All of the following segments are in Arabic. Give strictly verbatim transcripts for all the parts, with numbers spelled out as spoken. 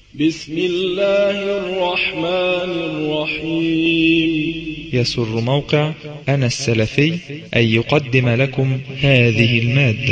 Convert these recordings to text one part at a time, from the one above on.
بسم الله الرحمن الرحيم. يسر موقع أنا السلفي أن يقدم لكم هذه المادة.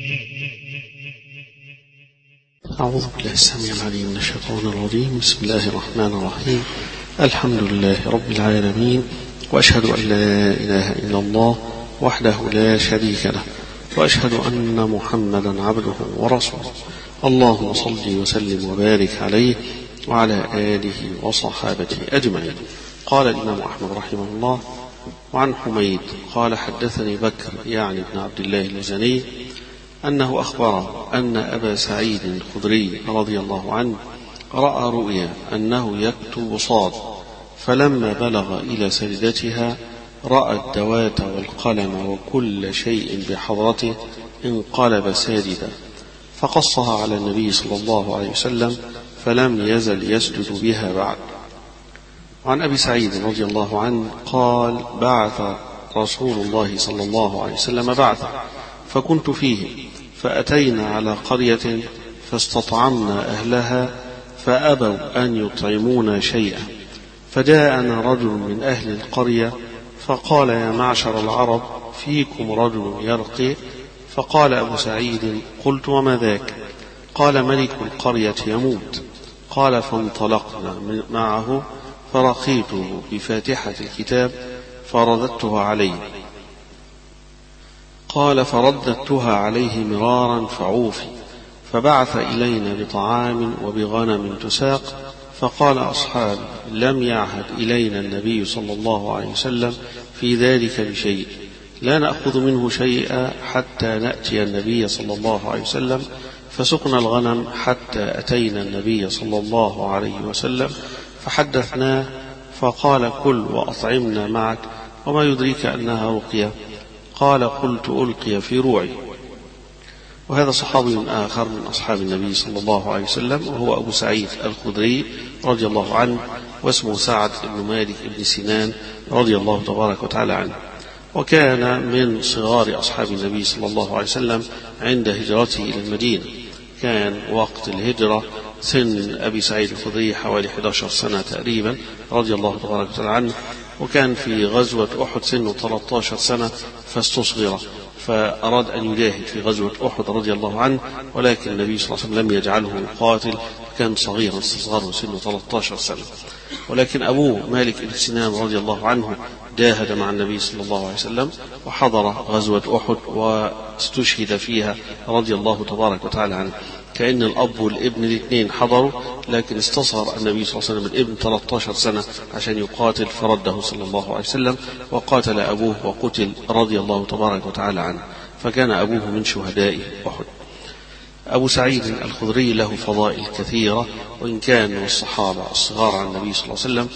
أعوذ بالله السميع العليم من الشيطان الرجيم. بسم الله الرحمن الرحيم. الحمد لله رب العالمين، وأشهد أن لا إله إلا الله وحده لا شريك له، وأشهد أن محمدا عبده ورسوله. اللهم صل وسلم وبارك عليه وعلى آله وصحابته أجمعين. قال الإمام أحمد رحمه الله: وعن حميد قال حدثني بكر يعني ابن عبد الله المزني أنه أخبره أن أبا سعيد الخدري رضي الله عنه رأى رؤيا أنه يكتب صاد، فلما بلغ إلى سجدتها رأى الدوات والقلم وكل شيء بحضرته انقلب ساجدا، فقصها على النبي صلى الله عليه وسلم فلم يزل يسجد بها بعد. وعن أبي سعيد رضي الله عنه قال: بعث رسول الله صلى الله عليه وسلم بعثا فكنت فيه، فأتينا على قرية فاستطعمنا أهلها فأبوا أن يطعمونا شيئا، فجاءنا رجل من أهل القرية فقال: يا معشر العرب، فيكم رجل يرقي؟ فقال أبو سعيد: قلت: وما ذاك؟ قال: ملك القرية يموت. قال: فانطلقنا معه فرقيته بفاتحة الكتاب فرددتها عليه. قال: فرددتها عليه مرارا فعوفي، فبعث إلينا بطعام وبغنم تساق، فقال أصحابي: لم يعهد إلينا النبي صلى الله عليه وسلم في ذلك بشيء، لا نأخذ منه شيئا حتى نأتي النبي صلى الله عليه وسلم. فسقنا الغنم حتى أتينا النبي صلى الله عليه وسلم فحدثناه، فقال: كل وأطعمنا معك، وما يدريك أنها رقية؟ قال: قلت: ألقي في روعي. وهذا صحابي آخر من أصحاب النبي صلى الله عليه وسلم، وهو أبو سعيد الخدري رضي الله عنه، واسمه سعد بن مالك بن سنان رضي الله تبارك وتعالى عنه، وكان من صغار أصحاب النبي صلى الله عليه وسلم عند هجرته إلى المدينة. كان وقت الهجرة سن أبي سعيد الخدري حوالي أحد عشر سنة تقريبا رضي الله تبارك وتعالى عنه، وكان في غزوة أحد سنه ثلاثة عشر سنة فاستصغر، فأراد أن يجاهد في غزوة أحد رضي الله عنه، ولكن النبي صلى الله عليه وسلم لم يجعله يقاتل، كان صغيرا استصغره سنه ثلاثة عشر سنة. ولكن أبوه مالك بن سنان رضي الله عنه جاهد مع النبي صلى الله عليه وسلم وحضر غزوة أحد واستشهد فيها رضي الله تبارك وتعالى عنه. كأن الأب والابن الاثنين حضروا، لكن استصغر النبي صلى الله عليه وسلم الابن ثلاثة عشر سنة عشان يقاتل، فرده صلى الله عليه وسلم وقاتل أبوه وقتل رضي الله تبارك وتعالى عنه، فكان أبوه من شهداء أحد. أبو سعيد الخدري له فضائل كثيرة، وإن كان من الصحابة الصغار عن النبي صلى الله عليه وسلم،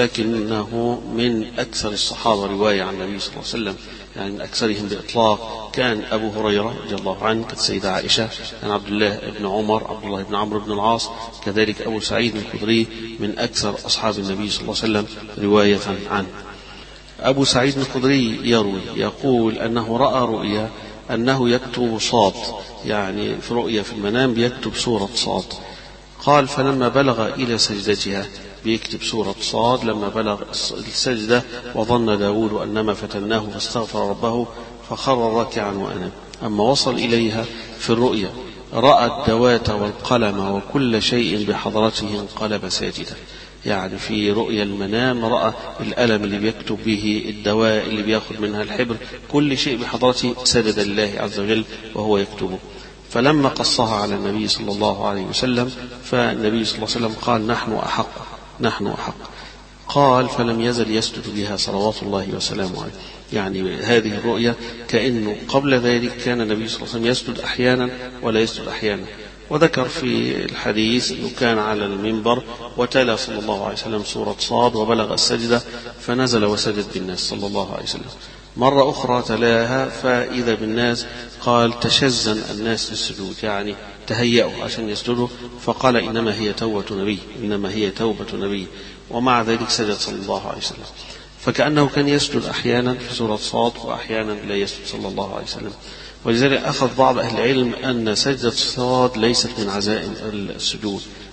ولكنه من أكثر الصحابة رواية عن النبي صلى الله عليه وسلم، يعني من أكثرهم بإطلاق. كان أبو هريرة رضي الله عنه، كانت السيدة عائشة، كان عبد الله بن عمر، عبد الله بن عمرو بن العاص، كذلك أبو سعيد الخدري من أكثر أصحاب النبي صلى الله عليه وسلم رواية عنه. أبو سعيد الخدري يروي يقول أنه رأى رؤيا أنه يكتب صاد، يعني في رؤيا في المنام بيكتب سورة صاد. قال: فلما بلغ إلى سجدتها، بيكتب سورة صاد، لما بلغ السجدة وظن داود أنما فتناه فاستغفر ربه فخر ركعا وأناب. أما وصل إليها في الرؤيا رأى الدوات والقلم وكل شيء بحضرته انقلب ساجدا، يعني في رؤيا المنام رأى القلم اللي بيكتب به، الدواء اللي بياخد منها الحبر، كل شيء بحضرته سجد لله عز وجل وهو يكتبه. فلما قصها على النبي صلى الله عليه وسلم، فالنبي صلى الله عليه وسلم قال: نحن أحق نحن أحق. قال: فلم يزل يسجد بها صلوات الله وسلامه عليه. يعني هذه الرؤيا كأنه قبل ذلك كان النبي صلى الله عليه وسلم يسجد أحيانا ولا يسجد أحيانا. وذكر في الحديث أنه كان على المنبر وتلا صلى الله عليه وسلم سورة صاد وبلغ السجدة فنزل وسجد بالناس صلى الله عليه وسلم. مرة أخرى تلاها فإذا بالناس قال: تشزن الناس للسجود، يعني تهيأوا عشان يسجدوا، فقال: إنما هي توبة نبي إنما هي توبة نبي ومع ذلك سجد صلى الله عليه وسلم. فكأنه كان يسجد أحيانا في سورة صاد وأحيانا لا يسجد صلى الله عليه وسلم. ولذلك أخذ بعض أهل العلم أن سجدة الصاد ليست من عزائم السجود،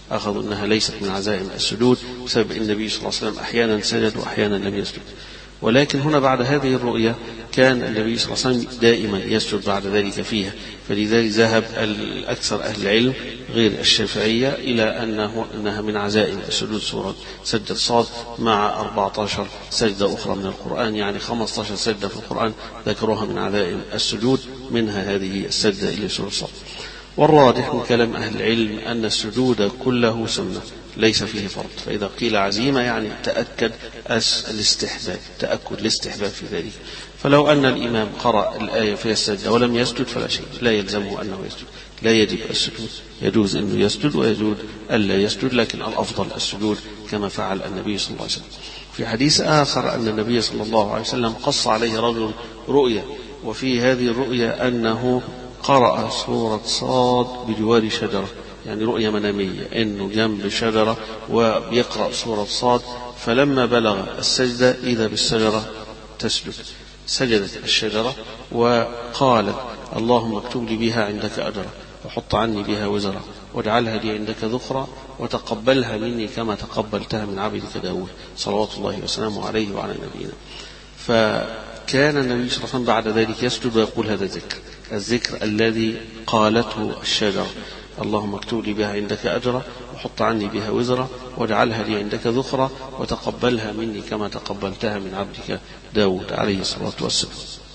أخذوا أنها ليست من عزائم السجود بسبب أن النبي صلى الله عليه وسلم أحيانا سجد وأحيانا لم يسجد. ولكن هنا بعد هذه الرؤية كان النبي صلى الله عليه وسلم دائما يسجد بعد ذلك فيها، فلذلك ذهب الأكثر أهل العلم غير الشافعية إلى أنه أنها من عزائم السجود سورة سجدة صاد مع أربعة عشر سجدة أخرى من القرآن، يعني خمسة عشر سجدة في القرآن ذكروها من عزائم السجود، منها هذه السجدة إلى سورة صاد. والراجح من كلام أهل العلم أن السجود كله سنة ليس فيه فرض، فإذا قيل عزيمة يعني تأكد الاستحباب، تأكد الاستحباب في ذلك. فلو أن الإمام قرأ الآية في السجدة ولم يسجد فلا شيء، لا يلزمه أنه يسجد، لا يجب السجود، يجوز أنه يسجد ويجوز ألا يسجد، لكن الأفضل السجود كما فعل النبي صلى الله عليه وسلم. في حديث آخر أن النبي صلى الله عليه وسلم قص عليه رجل رؤيا، وفي هذه الرؤيا أنه قرأ سورة صاد بجوار شجرة، يعني رؤية منامية أنه جنب شجرة ويقرأ سورة صاد، فلما بلغ السجدة إذا بالشجرة تسجد، سجدت الشجرة وقالت اللهم اكتب لي بها عندك أجرا وحط عني بها وزرا واجعلها لي عندك ذخرا وتقبلها مني كما تقبلتها من عبدك داود صلوات الله وسلامه عليه وعلى نبينا. فكان النبي صلى الله عليه وسلم بعد ذلك يسجد ويقول هذا الذكر، الذكر الذي قالته الشجرة، اللهم اكتب لي بها عندك أجرا وحط عني بها وزرا واجعلها لي عندك ذخرا وتقبلها مني كما تقبلتها من عبدك داود عليه الصلاة والسلام.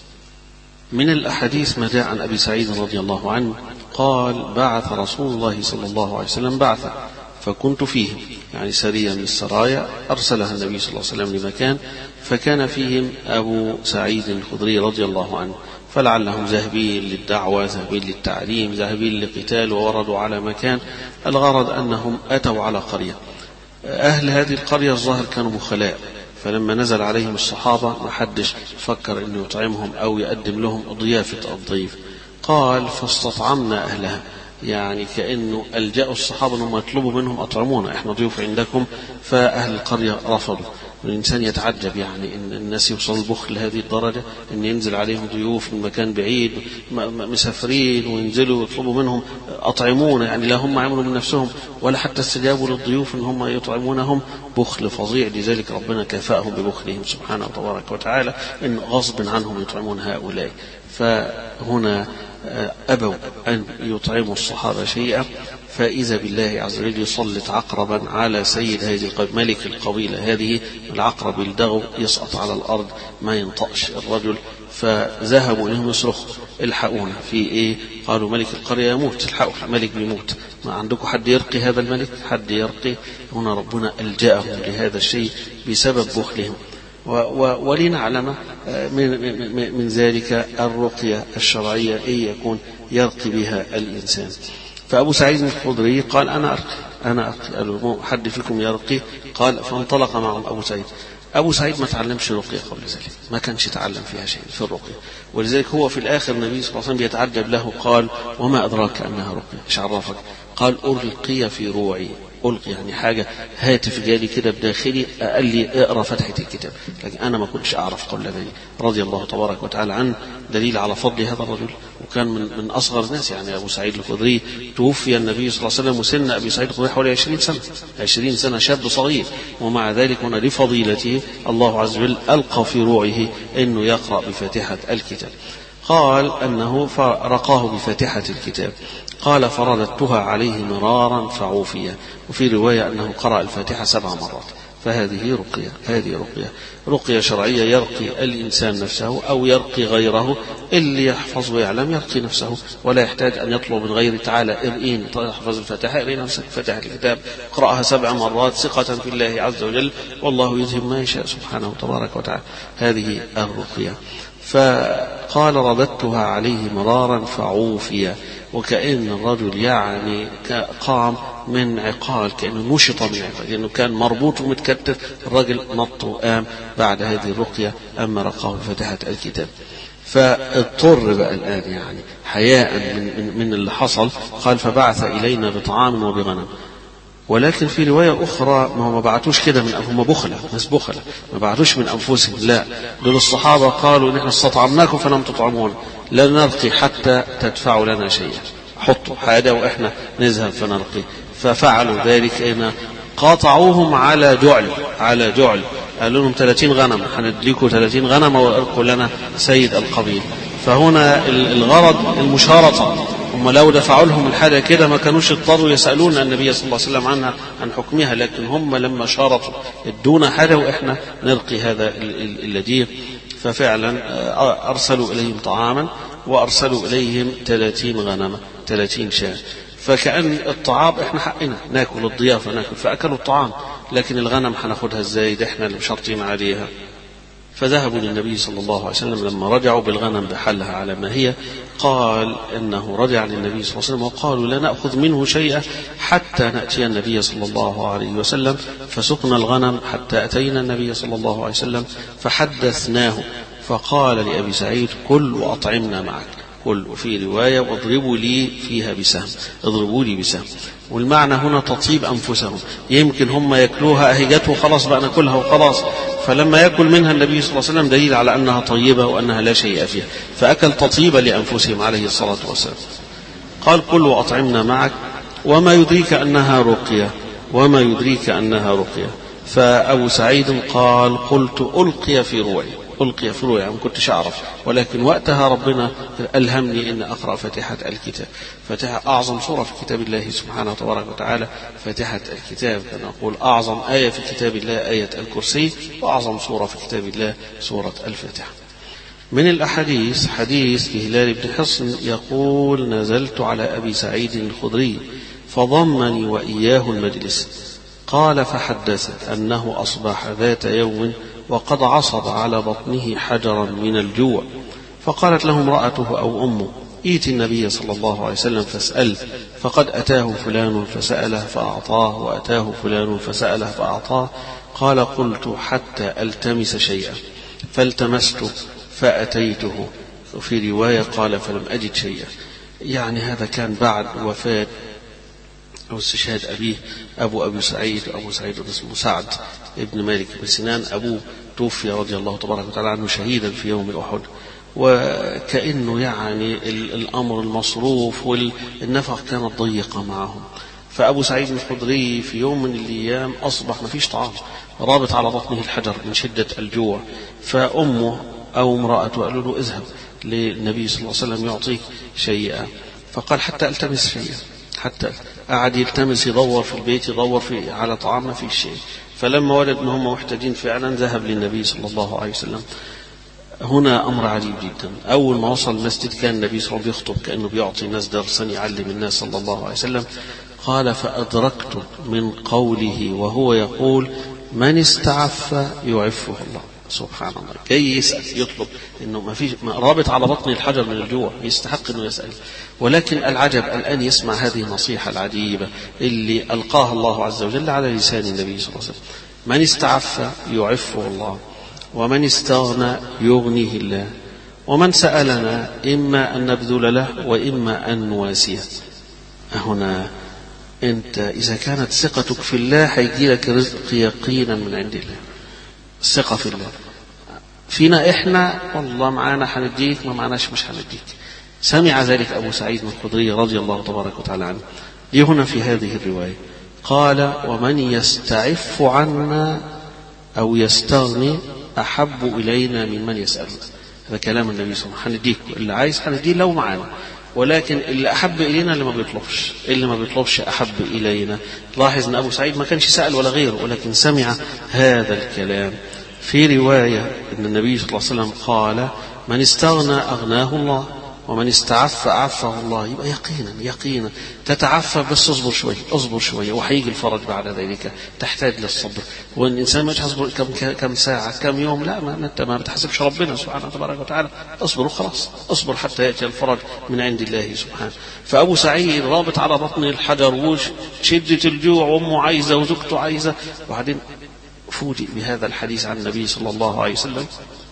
من الأحاديث ما جاء عن أبي سعيد رضي الله عنه قال بعث رسول الله صلى الله عليه وسلم بعثا فكنت فيهم، يعني سرية من السرايا أرسلها النبي صلى الله عليه وسلم لمكان، فكان فيهم أبو سعيد الخدري رضي الله عنه، فلعلهم ذاهبين للدعوة، ذاهبين للتعليم، ذاهبين للقتال، ووردوا على مكان. الغرض أنهم أتوا على قرية، أهل هذه القرية الظاهر كانوا بخلاء، فلما نزل عليهم الصحابة ما حدش فكر أنه يطعمهم أو يقدم لهم ضيافة الضيف. قال فاستطعمنا أهلها، يعني كأنه ألجأوا الصحابة أنهم يطلبوا منهم أطعمونا، إحنا ضيوف عندكم، فأهل القرية رفضوا. والإنسان يتعجب يعني إن الناس يوصل البخل لهذه الدرجة، إن ينزل عليهم ضيوف من مكان بعيد مسافرين وينزلوا يطلبوا منهم أطعمونا، يعني لا هم عملوا من نفسهم ولا حتى استجابوا للضيوف إن هم يطعمونهم، بخل فظيع. لذلك ربنا كافأهم ببخلهم سبحانه وتبارك وتعالى، إن غصب عنهم يطعمون هؤلاء. فهنا أبوا أن يطعموا الصحابة شيئا، فإذا بالله عز وجل يسلط عقربا على سيد هذه القبيلة، ملك القبيلة هذه، العقرب الدغو يسقط على الأرض ما ينطقش الرجل، فذهبوا إليهم يصرخوا الحقونا في إيه؟ قالوا ملك القرية يموت، الحقوا الملك بيموت، ما عندكم حد يرقي هذا الملك؟ حد يرقي؟ هنا ربنا ألجأهم لهذا الشيء بسبب بخلهم. ولنعلم من, من, من ذلك الرقية الشرعية إيه يكون يرقي بها الإنسان. فأبو سعيد الخدري قال أنا أرقي، أنا أرقي، قالوا حد فيكم يرقي؟ قال فانطلق معهم أبو سعيد. أبو سعيد ما تعلمش رقية قبل ذلك، ما كانش يتعلم فيها شيء في الرقية، ولذلك هو في الآخر النبي صلى الله عليه وسلم بيتعجب له، قال وما أدراك أنها رقية؟ إيش عرفك؟ قال ألقي في روعي، ألقي يعني حاجة هاتف جالي كده بداخلي قال لي اقرأ فتحة الكتاب، لكن أنا ما كنتش أعرف قبل ذلك. رضي الله تبارك وتعالى عنه، دليل على فضل هذا الرجل، وكان من, من أصغر الناس. يعني أبو سعيد الخدري توفي النبي صلى الله عليه وسلم وسن أبي سعيد الخدري حوالي عشرين سنة، عشرين سنة، شاب صغير، ومع ذلك هنا لفضيلته الله عز وجل ألقى في روعه أنه يقرأ بفاتحة الكتاب. قال أنه فرقاه بفاتحة الكتاب، قال فرددتها عليه مرارا فعوفيا، وفي رواية أنه قرأ الفاتحة سبع مرات. فهذه رقية، هذه رقية رقية شرعية، يرقي الإنسان نفسه أو يرقي غيره، اللي يحفظ ويعلم يرقي نفسه، ولا يحتاج أن يطلب من غيره تعالى ارئين تحفظ الفاتحة، ارئي نفسك فاتحة الكتاب، اقرأها سبع مرات ثقة في الله عز وجل، والله يذهب ما يشاء سبحانه وتبارك وتعالى. هذه الرقية. فقال رددتها عليه مرارا فعوفيا، وكأن الرجل يعني قام من عقال، كأنه نشط من عقال، لأنه كان مربوط ومتكتف، الرجل نط وقام بعد هذه الرقية أما رقاه بفتحة الكتاب. فاضطر بقى الآن يعني حياء من, من, من اللي حصل، قال فبعث إلينا بطعام وبغنم. ولكن في رواية أخرى ما هم بعتوش كده من هم بخلة، ناس بخلة، ما بعتوش من أنفسهم، لا، دول الصحابة قالوا نحن استطعمناكم فلم تطعمون، لا نرقي حتى تدفعوا لنا شيئا، حطوا حاجة وإحنا نذهب فنرقي. ففعلوا ذلك إن قاطعوهم على جعل على جعل قالوا لهم ثلاثين غنم، هنديكوا ثلاثين غنم وارقوا لنا سيد القبيل. فهنا الغرض المشارطة. هم لو دفعوا لهم الحاجة كده ما كانوش اضطروا يسألون النبي صلى الله عليه وسلم عنها عن حكمها، لكن هم لما شارطوا ادونا حاجة وإحنا نرقي هذا الذي. ففعلا أرسلوا إليهم طعاما وأرسلوا إليهم ثلاثين غنمة ثلاثين شاة. فكأن الطعام إحنا حقنا ناكل، الضيافة ناكل، فأكلوا الطعام، لكن الغنم هناخدها إزاي؟ ده إحنا اللي مشرطين عليها. فذهبوا للنبي صلى الله عليه وسلم لما رجعوا بالغنم بحلها على ما هي، قال إنه رجع للنبي صلى الله عليه وسلم وقالوا لا نأخذ منه شيئا حتى نأتي النبي صلى الله عليه وسلم. فسقنا الغنم حتى أتينا النبي صلى الله عليه وسلم فحدثناه، فقال لأبي سعيد كل وأطعمنا معك، كل. وفي رواية واضربوا لي فيها بسهم، اضربوا لي بسهم. والمعنى هنا تطيب أنفسهم، يمكن هم يأكلوها أهي جت وخلاص بقى ناكلها وخلاص، فلما يأكل منها النبي صلى الله عليه وسلم دليل على أنها طيبة وأنها لا شيء فيها، فأكل تطيبة لأنفسهم عليه الصلاة والسلام. قال كل وأطعمنا معك وما يدريك أنها رقية، وما يدريك أنها رقية. فأبو سعيد قال قلت ألقي في روعي، ألقي في روعي، ما كنتش أعرف، ولكن وقتها ربنا ألهمني أن أقرأ فاتحة الكتاب. فاتحة أعظم سورة في كتاب الله سبحانه وتبارك وتعالى، فاتحة الكتاب. نقول أعظم آية في كتاب الله آية الكرسي، وأعظم سورة في كتاب الله سورة الفاتحة. من الأحاديث حديث هلال بن حصن يقول نزلت على أبي سعيد الخدري فضمني وإياه المجلس، قال فحدث أنه أصبح ذات يوم وقد عصب على بطنه حجرا من الجوع، فقالت له امرأته أو أمه ائت النبي صلى الله عليه وسلم فاسأل، فقد أتاه فلان فسأله فأعطاه، وأتاه فلان فسأله فأعطاه. قال قلت حتى ألتمس شيئا فالتمسته فأتيته. وفي رواية قال فلم أجد شيئا. يعني هذا كان بعد وفاة أو استشهاد أبيه أبو أبي سعيد، أبو سعيد اسمه سعد ابن مالك بن سنان، أبوه توفي رضي الله تبارك وتعالى عنه شهيدا في يوم أحد، وكأنه يعني الأمر المصروف والنفق كانت ضيقة معهم. فأبو سعيد الخدري في يوم من الأيام أصبح ما فيش طعام، رابط على بطنه الحجر من شدة الجوع. فأمه أو امرأته قالوا له اذهب للنبي صلى الله عليه وسلم يعطيك شيئا، فقال حتى ألتمس شيئا، حتى قعد يلتمس يدور في البيت يدور في على طعام ما فيش شيء. فلما وجد ان هم محتاجين فعلا ذهب للنبي صلى الله عليه وسلم. هنا امر عجيب جدا. اول ما وصل المسجد كان النبي صلى الله عليه وسلم بيخطب كانه بيعطي الناس درسا يعلم الناس صلى الله عليه وسلم. قال فادركت من قوله وهو يقول من استعف يعفه الله. سبحان الله، جاي يسأل يطلب انه ما فيش رابط على بطن الحجر من الجوع، يستحق انه يسأل. ولكن العجب الآن يسمع هذه النصيحة العجيبة اللي ألقاها الله عز وجل على لسان النبي صلى الله عليه وسلم: من استعف يعفه الله، ومن استغنى يغنيه الله، ومن سألنا إما أن نبذل له وإما أن نواسيه. هنا أنت إذا كانت ثقتك في الله هيجي لك رزق يقينا من عند الله. الثقة في الله. فينا إحنا والله معانا حنديك، ما معناش مش حنديك. سمع ذلك أبو سعيد الخدري رضي الله تبارك وتعالى عنه. ليه هنا في هذه الرواية قال: ومن يستعف عنا أو يستغني أحب إلينا ممن يسأل. هذا كلام النبي صلى الله عليه وسلم. حنديك اللي عايز حنديه لو معانا، ولكن اللي أحب إلينا اللي ما بيطلبش، اللي ما بيطلبش أحب إلينا. لاحظ أن أبو سعيد ما كانش سأل ولا غيره، ولكن سمع هذا الكلام. في رواية أن النبي صلى الله عليه وسلم قال: من استغنى أغناه الله، ومن استعف أعفه الله. يبقى يقينا يقينا تتعفف، بس اصبر شوي اصبر شوي وحيجي الفرج بعد ذلك. تحتاج للصبر، وان الانسان مش هيصبر كم كم ساعه كم يوم، لا ما انت ما بتحسبش ربنا سبحانه تبارك وتعالى. اصبر وخلاص، اصبر حتى ياتي الفرج من عند الله سبحانه. فابو سعيد رابط على بطن الحجر وشده الجوع، وامه عايزه وزوجته عايزه، وبعدين فوجئ بهذا الحديث عن النبي صلى الله عليه وسلم.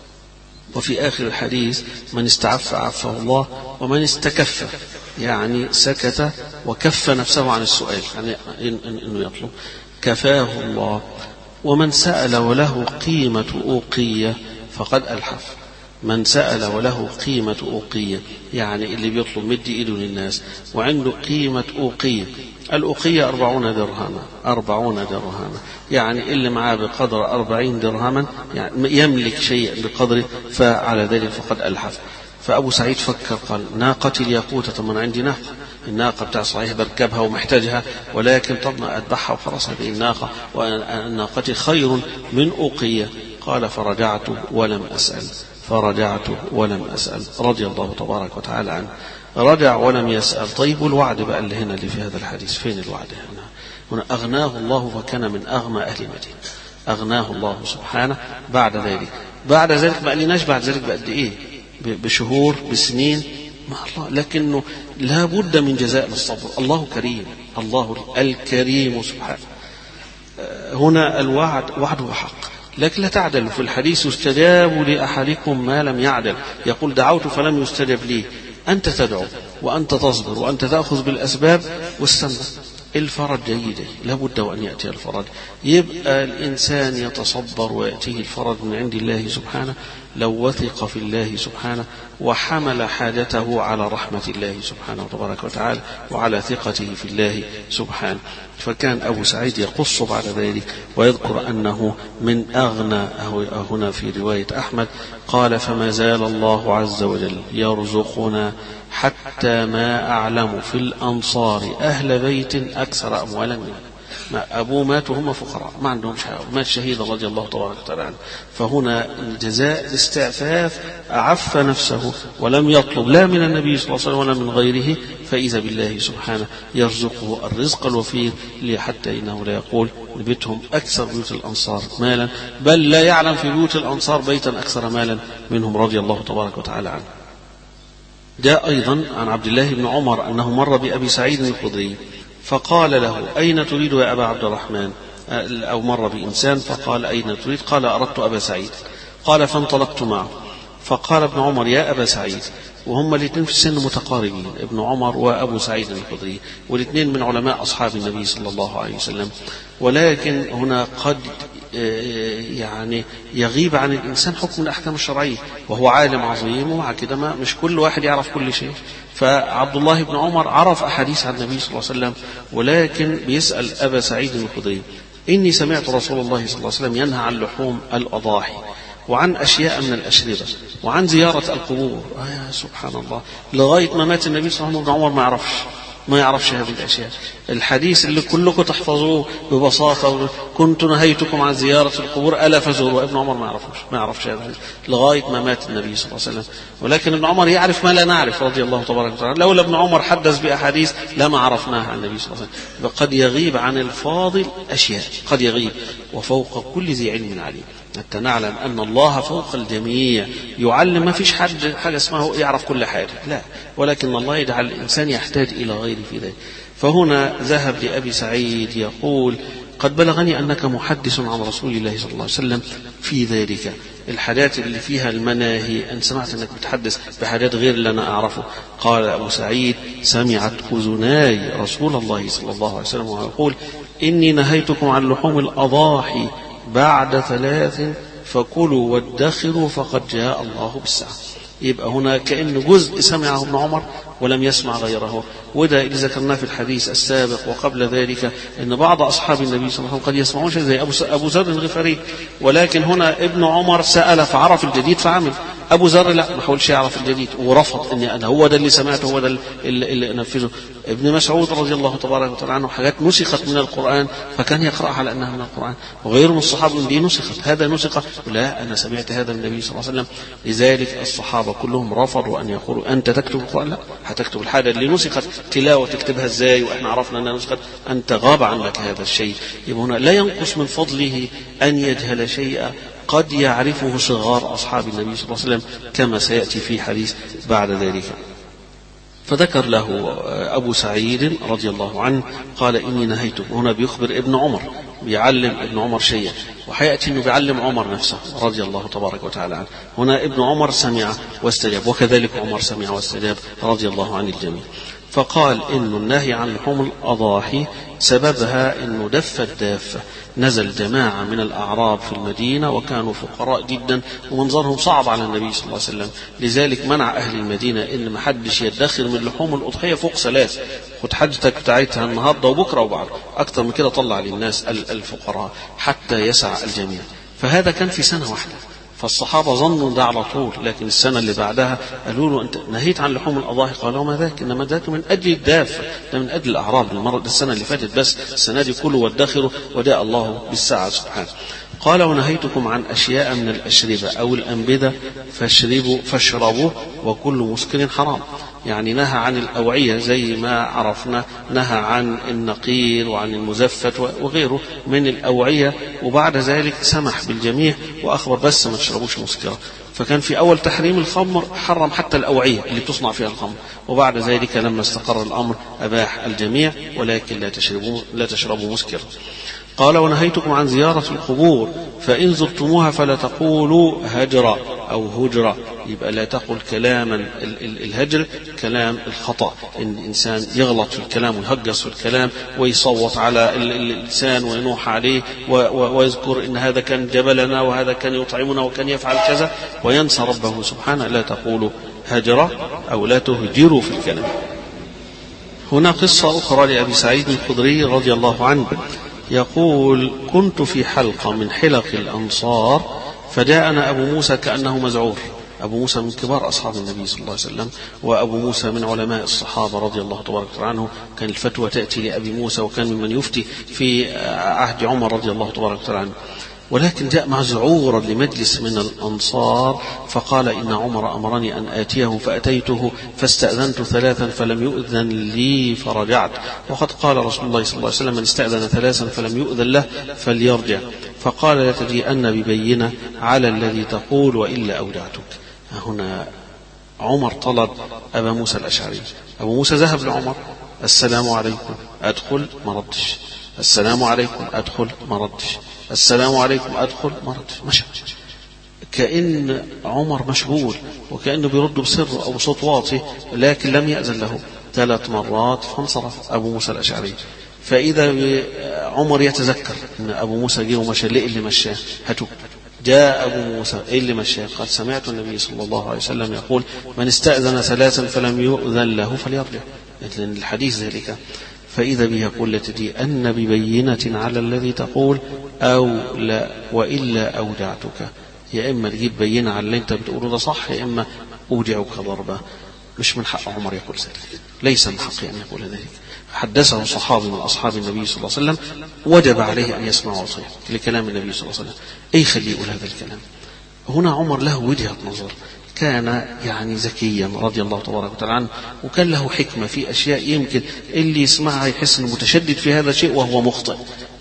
وفي آخر الحديث: من استعف عفه الله، ومن استكف يعني سكت وكف نفسه عن السؤال، يعني إنه يطلب، كفاه الله. ومن سأل وله قيمة أوقية فقد ألحف. من سأل وله قيمة أوقية، يعني اللي بيطلب مد إيده للناس وعنده قيمة أوقية. الأوقية أربعون درهما، أربعون درهما يعني اللي معاه بقدر أربعين درهما يعني يملك شيء بقدره، فعلى ذلك فقد ألحف. فأبو سعيد فكر قال ناقتي الياقوتة، من عندي ناقة، الناقة بتاع صحيح بركبها ومحتاجها، ولكن طب ما أذبحها وخلاص هذه الناقة، والناقة خير من أوقية. قال فرجعت ولم أسأل، فرجعت ولم أسأل رضي الله تبارك وتعالى عنه. رجع ولم يسأل. طيب والوعد بقى اللي هنا اللي في هذا الحديث، فين الوعد هنا؟ هنا أغناه الله فكان من أغنى أهل المدينة، أغناه الله سبحانه. بعد ذلك بعد ذلك ما قالناش بعد ذلك بقد إيه، بشهور بسنين ما الله، لكنه لا بد من جزاء للصبر. الله كريم، الله الكريم سبحانه. هنا الوعد وعده حق، لكن لا تعدل. في الحديث يستجاب لأحدكم ما لم يعدل، يقول دعوت فلم يستجب لي. أنت تدعو وأنت تصبر وأنت تأخذ بالأسباب والسنة. الفرج جيد، لابد وأن يأتي الفرج. يبقى الإنسان يتصبر ويأتيه الفرج من عند الله سبحانه لو وثق في الله سبحانه وحمل حاجته على رحمة الله سبحانه وتبارك وتعالى وعلى ثقته في الله سبحانه. فكان أبو سعيد يقص بعد ذلك ويذكر أنه من أغنى. هنا في رواية أحمد قال فما زال الله عز وجل يرزقنا حتى ما أعلم في الأنصار أهل بيت أكثر أموالا منه. أبوه مات وهم فقراء ما عندهم شيء، مات شهيدا رضي الله تبارك وتعالى عنه. فهنا الجزاء الاستعفاف، أعف نفسه ولم يطلب لا من النبي صلى الله عليه وسلم ولا من غيره، فإذا بالله سبحانه يرزقه الرزق الوفير. حتى إنه لا يقول بيتهم أكثر بيوت الأنصار مالا، بل لا يعلم في بيوت الأنصار بيتا أكثر مالا منهم رضي الله تبارك وتعالى عنه. جاء أيضا عن عبد الله بن عمر أنه مر بأبي سعيد الخدري فقال له أين تريد يا أبا عبد الرحمن؟ أو مر بإنسان فقال أين تريد؟ قال أردت أبا سعيد. قال فانطلقت معه. فقال ابن عمر يا أبا سعيد، وهم الاثنين في السن متقاربين، ابن عمر وأبو سعيد الخدري، والاثنين من علماء أصحاب النبي صلى الله عليه وسلم. ولكن هنا قد يعني يغيب عن الإنسان حكم الأحكام الشرعية، وهو عالم عظيم، ومع كده ما مش كل واحد يعرف كل شيء. فعبد الله بن عمر عرف أحاديث عن النبي صلى الله عليه وسلم، ولكن بيسأل أبا سعيد الخدري إني سمعت رسول الله صلى الله عليه وسلم ينهى عن لحوم الأضاحي وعن أشياء من الأشربة وعن زيارة القبور. آه يا سبحان الله، لغاية ما مات النبي صلى الله عليه وسلم ابن عمر ما يعرفش ما يعرفش هذه الأشياء. الحديث اللي كلكم تحفظوه ببساطة كنت نهيتكم عن زيارة القبور ألا فزوروا، ابن عمر ما يعرفوش ما يعرفش هذا لغاية ما مات النبي صلى الله عليه وسلم. ولكن ابن عمر يعرف ما لا نعرف رضي الله تبارك وتعالى. لولا ابن عمر حدث بأحاديث لما عرفناها عن النبي صلى الله عليه وسلم. قد يغيب عن الفاضل أشياء، قد يغيب، وفوق كل ذي علم عليم. حتى نعلم أن الله فوق الجميع، يعلم، ما فيش حد حاجة اسمه يعرف كل حاجة، لا، ولكن الله يجعل الإنسان يحتاج إلى غيره في ذلك. فهنا ذهب لأبي سعيد يقول قد بلغني أنك محدث عن رسول الله صلى الله عليه وسلم في ذلك، الحاجات اللي فيها المناهي، أن سمعت أنك بتحدث بحاجات غير اللي أنا أعرفه. قال أبو سعيد سمعت أذناي رسول الله صلى الله عليه وسلم ويقول إني نهيتكم عن لحوم الأضاحي بعد ثلاث فكلوا وادخروا فقد جاء الله بالساعة. يبقى هنا كأن جزء سمعه ابن عمر ولم يسمع غيره. وده اللي ذكرناه في الحديث السابق وقبل ذلك، أن بعض أصحاب النبي صلى الله عليه وسلم قد يسمعون شيء زي أبو ذر الغفاري، ولكن هنا ابن عمر سأل فعرف الجديد فعمل. أبو ذر لا، ما حاولش يعرف الجديد ورفض أن أنا هو ده اللي سمعته هو ده اللي, اللي نفذه. ابن مسعود رضي الله تبارك وتعالى عنه حاجات نسخت من القرآن فكان يقرأها على أنها من القرآن، وغيره من الصحابة دي نسخت، هذا نسخ، لا أنا سمعت هذا من النبي صلى الله عليه وسلم. لذلك الصحابة كلهم رفضوا أن يقولوا أنت تكتب القرآن، لا، هتكتب الحاجة اللي نسخت، تلاوة تكتبها ازاي وإحنا عرفنا أنها نسخت، أنت غاب عنك هذا الشيء. يبقى هنا لا ينقص من فضله أن يجهل شيئا قد يعرفه صغار أصحاب النبي صلى الله عليه وسلم كما سيأتي في حديث بعد ذلك. فذكر له أبو سعيد رضي الله عنه قال إني نهيته. هنا بيخبر ابن عمر، بيعلم ابن عمر شيئا، وحيأتي أنه بيعلم عمر نفسه رضي الله تبارك وتعالى عنه. هنا ابن عمر سمع واستجاب، وكذلك عمر سمع واستجاب رضي الله عن الجميع. فقال إنه النهي عن لحوم الأضاحي سببها إنه دف الدافة، نزل جماعة من الأعراب في المدينة وكانوا فقراء جدا ومنظرهم صعب على النبي صلى الله عليه وسلم، لذلك منع أهل المدينة إن ما حدش يدخر من لحوم الأضحية فوق ثلاث، خد حاجتك بتاعتها النهاردة وبكرة وبعد، أكتر من كده طلع للناس الفقراء حتى يسع الجميع. فهذا كان في سنة واحدة، فالصحابة ظنوا ده على طول، لكن السنة اللي بعدها قالوا له أنت نهيت عن لحوم الأضاحي، قالوا ما ذاك، إنما ذاك من أجل الدافة، ده من أجل الأعراب، المرة السنة اللي فاتت بس، السنة دي كله وادخروا وداء الله بالساعة سبحانه. قال ونهيتكم عن أشياء من الأشربة أو الأنبذة فاشربوا فاشربوا وكل مسكر حرام، يعني نهى عن الأوعية زي ما عرفنا، نهى عن النقير وعن المزفت وغيره من الأوعية، وبعد ذلك سمح بالجميع وأخبر بس ما تشربوش مسكرة. فكان في أول تحريم الخمر حرم حتى الأوعية اللي تصنع فيها الخمر، وبعد ذلك لما استقر الأمر أباح الجميع ولكن لا تشربوا لا تشربوا مسكرة. قال ونهيتكم عن زيارة القبور فإن زرتموها فلا تقولوا هجرة أو هجرة، يبقى لا تقل كلاما الهجر كلام الخطأ، إن الإنسان يغلط في الكلام ويهجس في الكلام ويصوت على الإنسان وينوح عليه ويذكر إن هذا كان جبلنا وهذا كان يطعمنا وكان يفعل كذا وينسى ربه سبحانه. لا تقولوا هجرة أو لا تهجروا في الكلام. هنا قصة أخرى لأبي سعيد الخدري رضي الله عنه يقول كنت في حلقة من حلق الأنصار فجاءنا أبو موسى كأنه مزعور. أبو موسى من كبار أصحاب النبي صلى الله عليه وسلم، وأبو موسى من علماء الصحابة رضي الله تبارك عنه، كان الفتوى تأتي لأبي موسى وكان ممن يفتي في عهد عمر رضي الله تبارك عنه، ولكن جاء مزعورا لمجلس من الأنصار فقال إن عمر أمرني أن آتيه فأتيته فاستأذنت ثلاثا فلم يؤذن لي فرجعت، وقد قال رسول الله صلى الله عليه وسلم من استأذن ثلاثا فلم يؤذن له فليرجع، فقال لا تجيئن ببينة على الذي تقول وإلا أودعتك. هنا عمر طلب أبا موسى الأشعري، أبو موسى ذهب لعمر السلام عليكم أدخل ما ردش، السلام عليكم أدخل ما ردش، السلام عليكم أدخل ما ردش، مشى كأن عمر مشغول وكأنه بيرد بسر أو بصوت واطي، لكن لم يأذن له ثلاث مرات فانصرف أبو موسى الأشعري. فإذا عمر يتذكر أن أبو موسى جه ومشى، ليه اللي مشاه هاتوه. جاء أبو موسى إيه اللي مشاه؟ قد سمعت النبي صلى الله عليه وسلم يقول من استأذن ثلاثا فلم يؤذن له فليرجع، لأن الحديث ذلك. فإذا به يقول لتجيئن ببينة على الذي تقول أو لا وإلا أودعتك، يا إما تجيب بينة على اللي أنت بتقوله ده صح يا إما أودعك ضربة. مش من حق عمر يقول ذلك، ليس من حقه أن يقول ذلك. حدثه صحابي من أصحاب النبي صلى الله عليه وسلم وجب عليه أن يسمع ويطيع لكلام النبي صلى الله عليه وسلم، أي خليه يقول هذا الكلام. هنا عمر له وجهة نظر، كان يعني ذكيا رضي الله تبارك وتعالى عنه، وكان له حكمة في أشياء يمكن اللي يسمعها يحس أنه متشدد في هذا الشيء وهو مخطئ،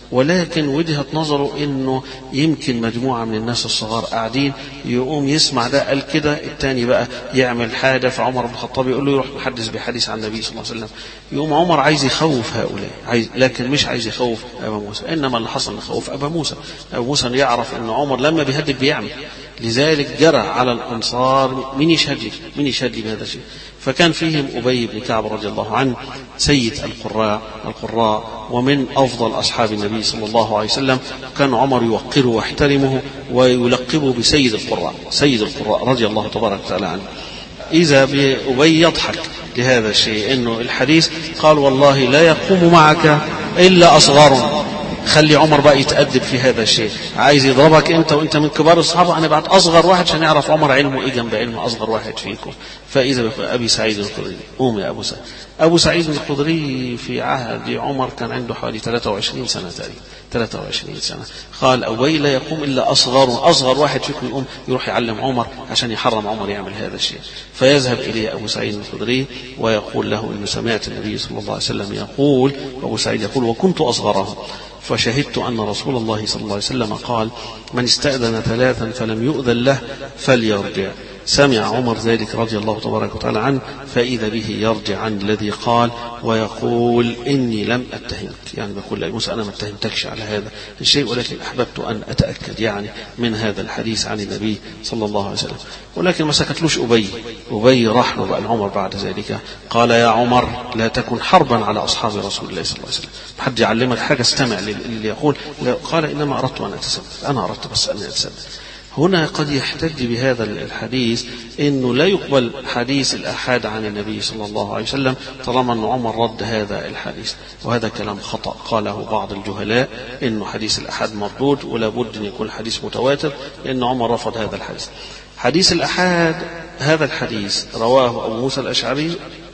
ولكن وجهة نظره انه يمكن مجموعة من الناس الصغار قاعدين يقوم يسمع ده قال كده التاني بقى يعمل حاجة، فعمر بن الخطاب يقول له يروح محدث بحديث عن النبي صلى الله عليه وسلم. يقوم عمر عايز يخوف هؤلاء عايز، لكن مش عايز يخوف أبا موسى، إنما اللي حصل يخوف أبا موسى. أبا موسى يعرف أن عمر لما بيهدد بيعمل، لذلك جرى على الأنصار من يشهد لي من يشهد لي بهذا الشيء. فكان فيهم أبي بن كعب رضي الله عنه سيد القراء القراء ومن أفضل أصحاب النبي صلى الله عليه وسلم، كان عمر يوقره واحترمه ويلقبه بسيد القراء سيد القراء رضي الله تبارك وتعالى عنه. إذا بأبي يضحك لهذا الشيء، إنه الحديث قال والله لا يقوم معك إلا أصغر. خلي عمر بقى يتأدب في هذا الشيء، عايز يضربك انت وانت من كبار الصحابة، انا بعد اصغر واحد عشان يعرف عمر علمه ايه جنب علم اصغر واحد فيكم. فاذا ابي سعيد الخدري قوم يا ابو سعيد. ابو سعيد الخدري في عهد عمر كان عنده حوالي ثلاثة وعشرين سنة تقريبا ثلاثة وعشرين سنة. قال أبي لا يقوم إلا أصغر أصغر واحد فيكم يقوم يروح يعلم عمر عشان يحرم عمر يعمل هذا الشيء. فيذهب إليه أبو سعيد الخدري ويقول له إنه سمعت النبي صلى الله عليه وسلم يقول، أبو سعيد يقول وكنت أصغره فشهدت أن رسول الله صلى الله عليه وسلم قال من استأذن ثلاثا فلم يؤذن له فليرجع. سمع عمر ذلك رضي الله تبارك وتعالى عنه، فإذا به يرجع عن الذي قال ويقول إني لم أتهمك، يعني بقول لا موسى أنا ما اتهمتكش على هذا الشيء، ولكن أحببت أن أتأكد يعني من هذا الحديث عن النبي صلى الله عليه وسلم. ولكن ما سكتلوش أبي أبي راح له بقى عمر بعد ذلك قال يا عمر لا تكن حربا على أصحاب رسول الله صلى الله عليه وسلم، حد يعلمك حاجة استمع للي يقول. قال إنما أردت أن أتسبب، أنا أردت بس أن أتسبب. هنا قد يحتج بهذا الحديث إنه لا يقبل حديث الآحاد عن النبي صلى الله عليه وسلم طالما أن عمر رد هذا الحديث، وهذا كلام خطأ قاله بعض الجهلاء إنه حديث الآحاد مردود ولا بد أن يكون حديث متواتر، لأن عمر رفض هذا الحديث. حديث الآحاد هذا الحديث رواه أبو موسى الأشعري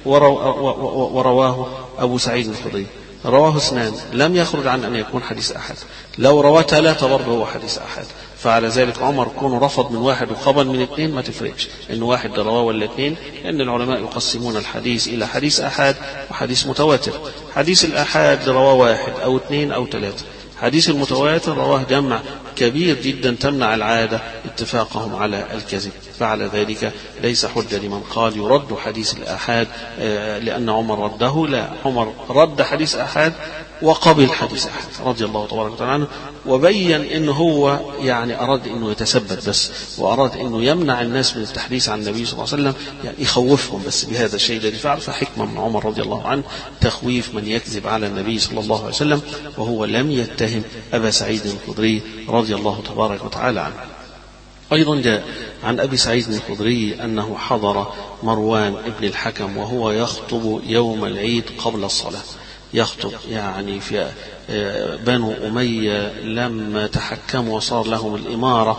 ورواه أبو سعيد الخدري، رواه اثنان لم يخرج عن أن يكون حديث أحد. لو رواه ثلاثة برضه هو حديث أحد، فعلى ذلك عمر كون رفض من واحد وقبل من اثنين ما تفرقش إنه واحد ده رواه ولا اثنين، لأن العلماء يقسمون الحديث إلى حديث أحد وحديث متواتر. حديث الأحد رواه واحد أو اثنين أو ثلاثة، حديث المتواتر رواه جمع كبير جدا تمنع العادة اتفاقهم على الكذب، فعلى ذلك ليس حجة لمن قال يرد حديث الآحاد لأن عمر رده. لا، عمر رد حديث آحاد وقبل حديث أحد رضي الله تبارك وتعالى عنه، وبين إنه هو يعني أراد إنه يتثبت بس، وأراد إنه يمنع الناس من التحديث عن النبي صلى الله عليه وسلم، يعني يخوفهم بس بهذا الشيء الذي فعل. فحكمة من عمر رضي الله عنه تخويف من يكذب على النبي صلى الله عليه وسلم، وهو لم يتهم أبا سعيد الخدري رضي الله تبارك وتعالى عنه. أيضا جاء عن أبي سعيد الخدري أنه حضر مروان ابن الحكم وهو يخطب يوم العيد قبل الصلاة، يخطب يعني في بنو أمية لما تحكموا وصار لهم الإمارة،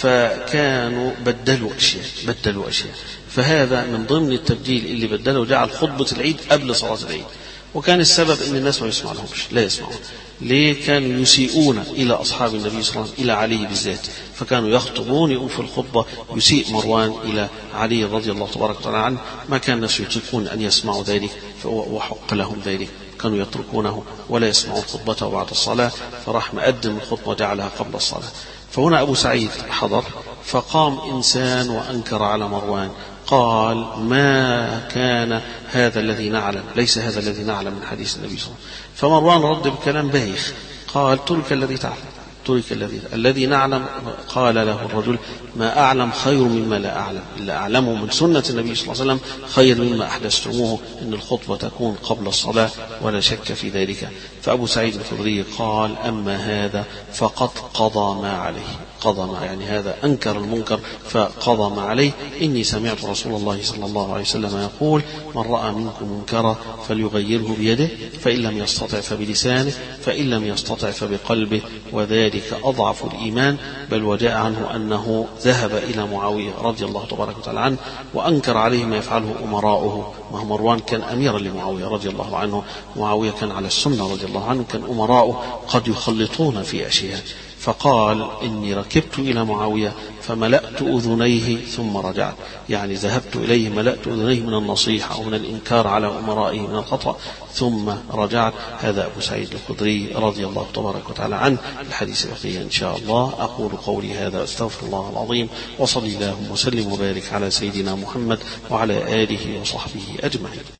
فكانوا بدلوا أشياء بدلوا أشياء فهذا من ضمن التبديل اللي بدلوا جعل خطبة العيد قبل صلاة العيد. وكان السبب أن الناس ما يسمع لهمش، لا يسمعون. ليه؟ كانوا يسيئون إلى أصحاب النبي صلى الله عليه وسلم، إلى علي بالذات، فكانوا يخطبون يقوم في الخطبة يسيء مروان إلى علي رضي الله تبارك وتعالى عنه، ما كان الناس يطيقون أن يسمعوا ذلك وحق لهم ذلك، كانوا يتركونه ولا يسمعون خطبته بعد الصلاة، فراح مقدم الخطبة جعلها قبل الصلاة. فهنا أبو سعيد حضر، فقام إنسان وأنكر على مروان، قال ما كان هذا الذي نعلم، ليس هذا الذي نعلم من حديث النبي صلى الله عليه وسلم. فمروان رد بكلام بايخ، قال ترك الذي تعلم، ترك الذي الذي نعلم. قال له الرجل ما أعلم خير مما لا أعلم، إلا أعلمه من سنة النبي صلى الله عليه وسلم خير مما أحدثتموه، إن الخطبة تكون قبل الصلاة ولا شك في ذلك. فأبو سعيد الخدري قال أما هذا فقد قضى ما عليه، قضى ما يعني هذا أنكر المنكر فقضى ما عليه. إني سمعت رسول الله صلى الله عليه وسلم يقول من رأى منكم منكرا فليغيره بيده، فإن لم يستطع فبلسانه، فإن لم يستطع فبقلبه، وذلك أضعف الإيمان. بل وجاء عنه أنه ذهب إلى معاوية رضي الله تبارك وتعالى عنه وأنكر عليه ما يفعله أمراؤه، وهو مروان كان أميرا لمعاوية رضي الله عنه، معاوية كان على السنة رضي الله عنه، كان أمراؤه قد يخلطون في أشياء. فقال إني ركبت إلى معاوية فملأت أذنيه ثم رجعت، يعني ذهبت إليه ملأت أذنيه من النصيحة أو من الإنكار على أمرائه من الخطأ ثم رجعت. هذا أبو سعيد الخدري رضي الله تبارك وتعالى عنه. الحديث بقية إن شاء الله. أقول قولي هذا أستغفر الله العظيم، وصلي اللهم وسلم وبارك على سيدنا محمد وعلى آله وصحبه أجمعين.